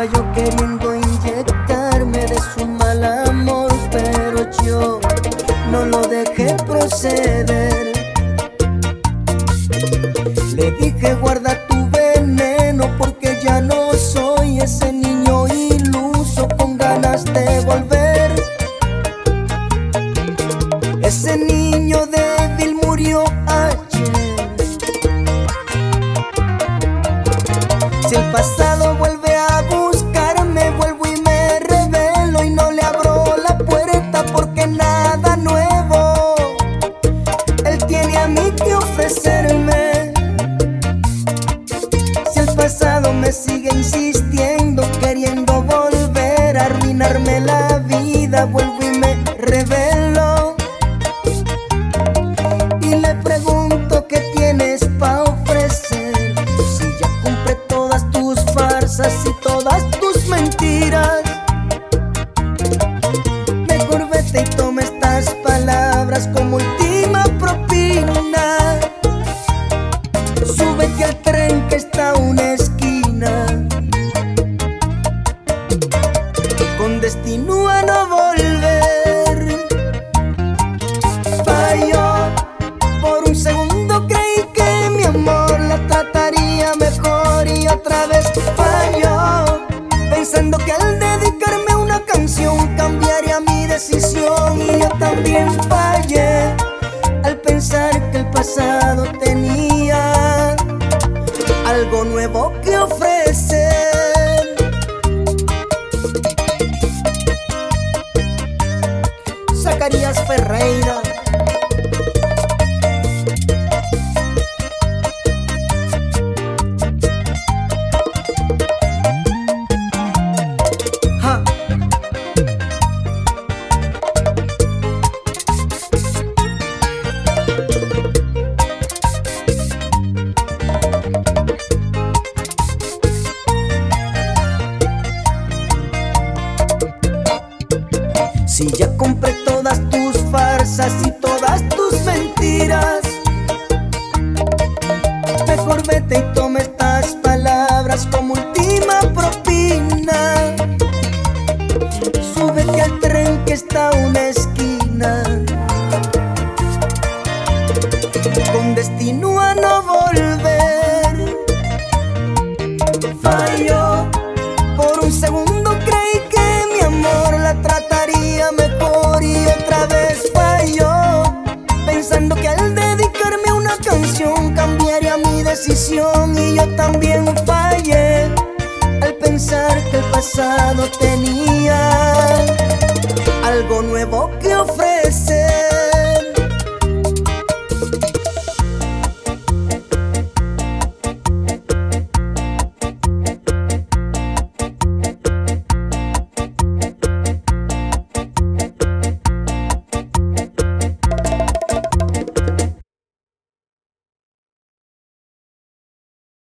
falló queriendo inyectarme de su mal amor, pero yo no lo dejé proceder. Le dije guarda tu veneno porque ya no soy ese niño iluso con ganas de volver. Ese niño débil murió ayer. Si el pasado vuelve a buscarme, vuelvo y me revelo y no le abro la puerta porque nada nuevo él tiene a mí que ofrecerme. Si el pasado me sigue insistiendo, queriendo volver a arruinarme la vida, vuelvo y me revelo y le pregunto qué tienes pa' ofrecer. Si ya compré todas tus farsas y todas tus mentiras, mejor vete y toma estas palabras como última propina. Súbete al tren que está a una esquina, con destino a no volver. Falló, por un segundo creí que mi amor la trataría mejor y otra vez falló, pensando que al dedicarme una canción cambiaría mi decisión. Y yo también fallé al pensar que el pasado tenía algo nuevo que ofrecer. Zacarías Ferreira. Ja. Si ya compré todas tus farsas y todas tus mentiras, mejor vete y toma estas palabras como última propina. Súbete al tren que está a una esquina, con destino a no volver. Falló, por un segundo creí que mi amor la trataría mejor y otra vez falló, pensando que al dedicarme a una canción cambiaría mi decisión. Y yo también fallé al pensar que el pasado tenía algo nuevo que ofrecer.